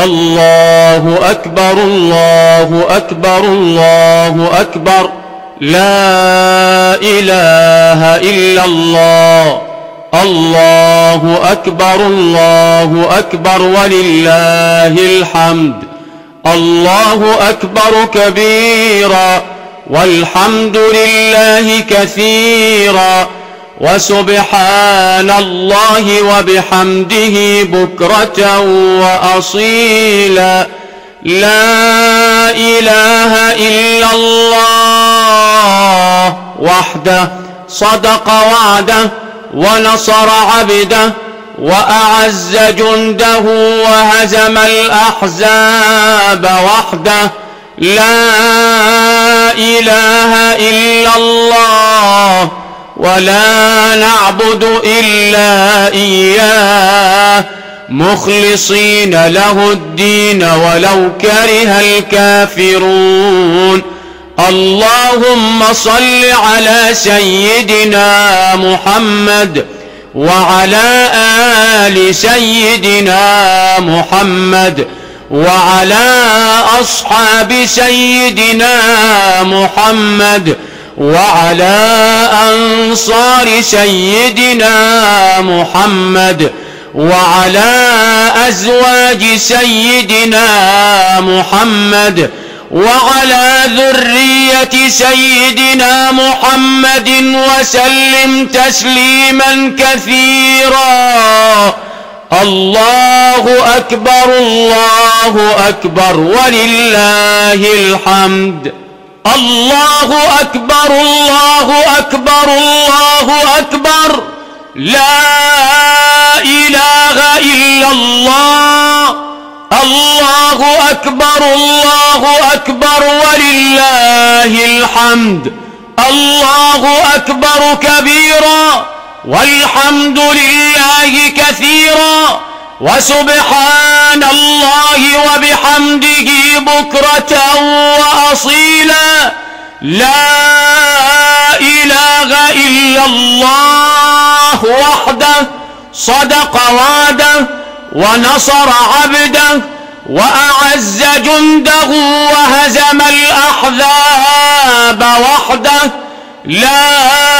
الله أكبر الله أكبر الله أكبر لا إله إلا الله الله أكبر الله أكبر ولله الحمد الله أكبر كبيرا والحمد لله كثيرا وسبحان الله وبحمده بكرة وأصيلا لا إله إلا الله وحده صدق وعده ونصر عبده وأعز جنده وهزم الأحزاب وحده لا إله إلا الله ولا نعبد إلا إياه مخلصين له الدين ولو كره الكافرون اللهم صل على سيدنا محمد وعلى آل سيدنا محمد وعلى أصحاب سيدنا محمد وعلى أنصار سيدنا محمد وعلى أزواج سيدنا محمد وعلى ذرية سيدنا محمد وسلم تسليما كثيرا الله أكبر الله أكبر ولله الحمد الله أكبر الله أكبر الله أكبر لا إله إلا الله الله أكبر الله أكبر ولله الحمد الله أكبر كبيرا والحمد لله كثيرا وسبحان الله وبحمده بكرة وأصيلا لا إله إلا الله وحده صدق وعده ونصر عبده وأعز جنده وهزم الأحزاب وحده لا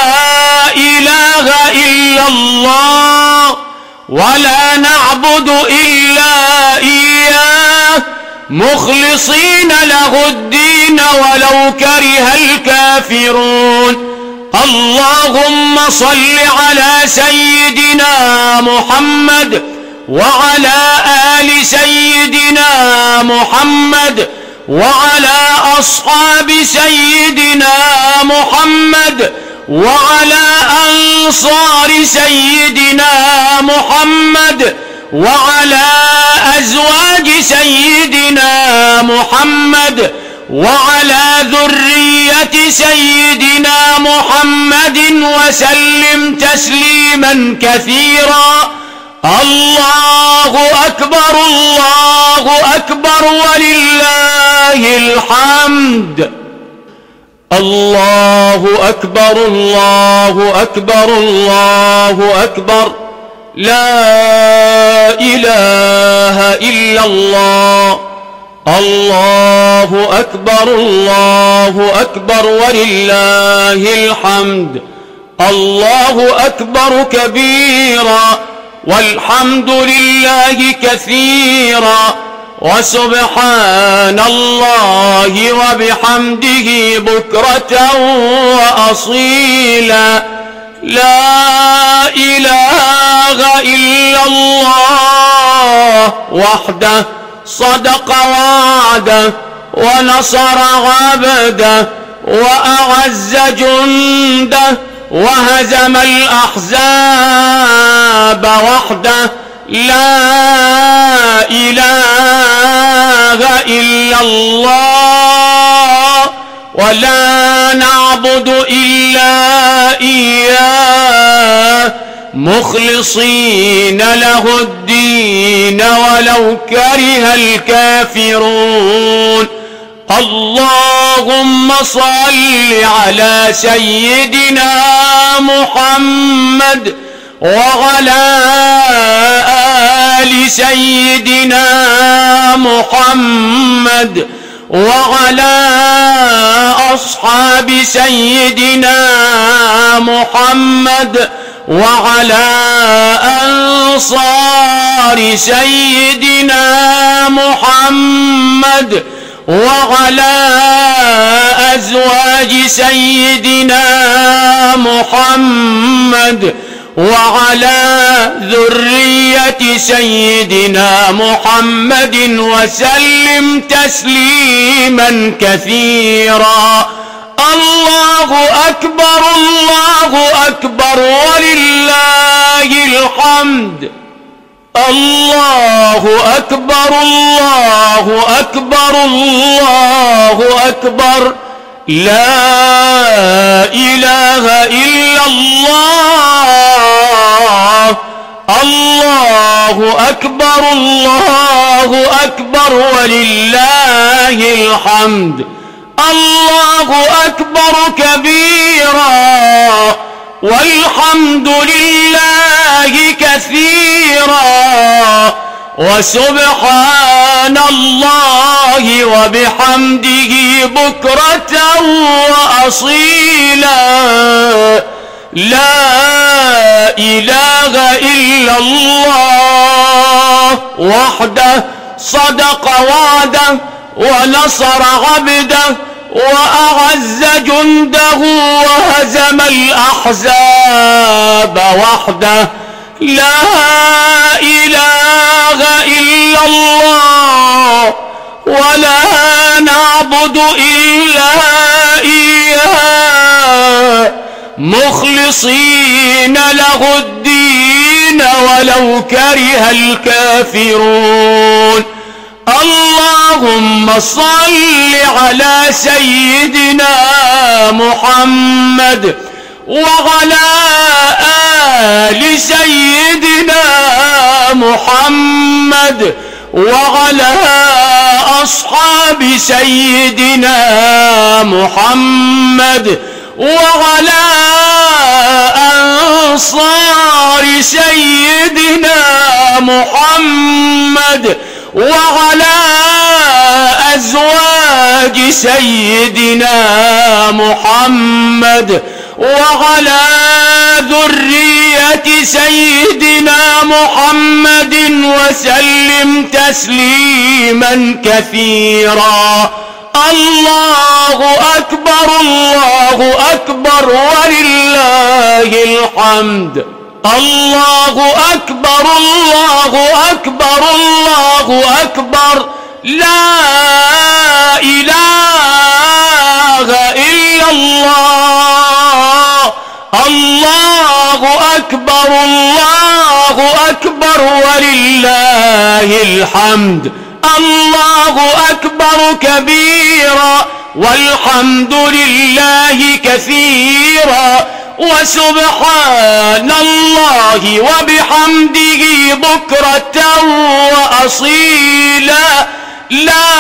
إله إلا الله ولا نعبد إلا إياه مخلصين له الدين ولو كره الكافرون اللهم صل على سيدنا محمد وعلى آل سيدنا محمد وعلى أصحاب سيدنا محمد وعلى أنصار سيدنا محمد وعلى أزواج سيدنا محمد وعلى ذرية سيدنا محمد وسلم تسليما كثيرا الله أكبر الله أكبر ولله الحمد الله أكبر الله أكبر الله أكبر لا إله إلا الله الله أكبر الله أكبر ولله الحمد الله أكبر كبيرا والحمد لله كثيرا وسبحان الله وبحمده بكرة وأصيلا لا إله إلا الله وحده صدق وعده ونصر عبده وأعز جنده وهزم الأحزاب وحده لا إله إلا الله ولا نعبد إلا إياه مخلصين له الدين ولو كره الكافرون اللهم صل على سيدنا محمد وعلى آل سيدنا محمد وعلى أصحاب سيدنا محمد وعلى أنصار سيدنا محمد وعلى أزواج سيدنا محمد وعلى ذرية سيدنا محمد وسلم تسليما كثيرا. الله أكبر الله أكبر ولله الحمد. الله أكبر الله أكبر الله أكبر لا إله إلا الله. الله أكبر الله أكبر ولله الحمد. الله أكبر كبيرا والحمد لله كثيرا وسبحان الله وبحمده بكرة وأصيلا. لا إله إلا الله وحده صدق وعده ونصر عبده وأعز جنده وهزم الأحزاب وحده. لا إله إلا الله ولا نعبد إلا إياه مخلصين له الدين ولو كره الكافرون. اللهم صل على سيدنا محمد وعلى آل سيدنا محمد وعلى أصحاب سيدنا محمد وعلى أنصار سيدنا محمد وعلى أزواج سيدنا محمد وعلى ذرية سيدنا محمد وسلم تسليما كثيرا. الله أكبر الله أكبر ولله الحمد. الله أكبر الله أكبر الله أكبر لا إله إلا الله. الله أكبر الله أكبر ولله الحمد. الله أكبر كبيرا والحمد لله كثيرا وسبحان الله وبحمده بكرة وأصيلا. لا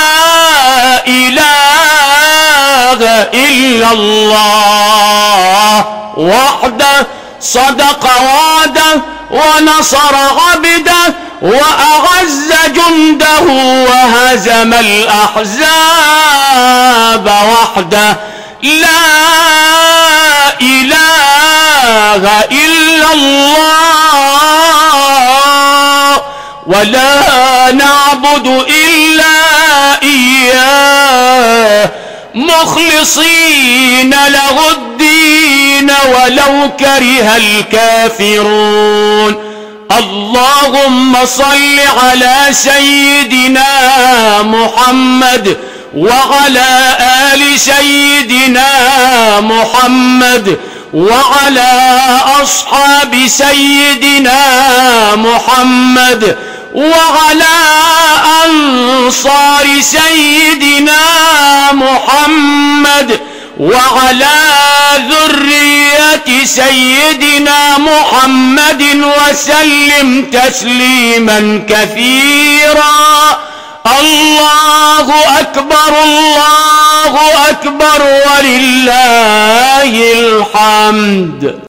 إله إلا الله وحده صدق وعده ونصر عبده وأعز جنده وهزم الأحزاب وحده. لا إله إلا الله ولا نعبد إلا إياه مخلصين له الدين ولو كره الكافرون. اللهم صل على سيدنا محمد وعلى آل سيدنا محمد وعلى أصحاب سيدنا محمد وعلى أنصار سيدنا محمد وعلى ذرية سيدنا محمد وسلم تسليما كثيرا. الله أكبر الله أكبر ولله الحمد.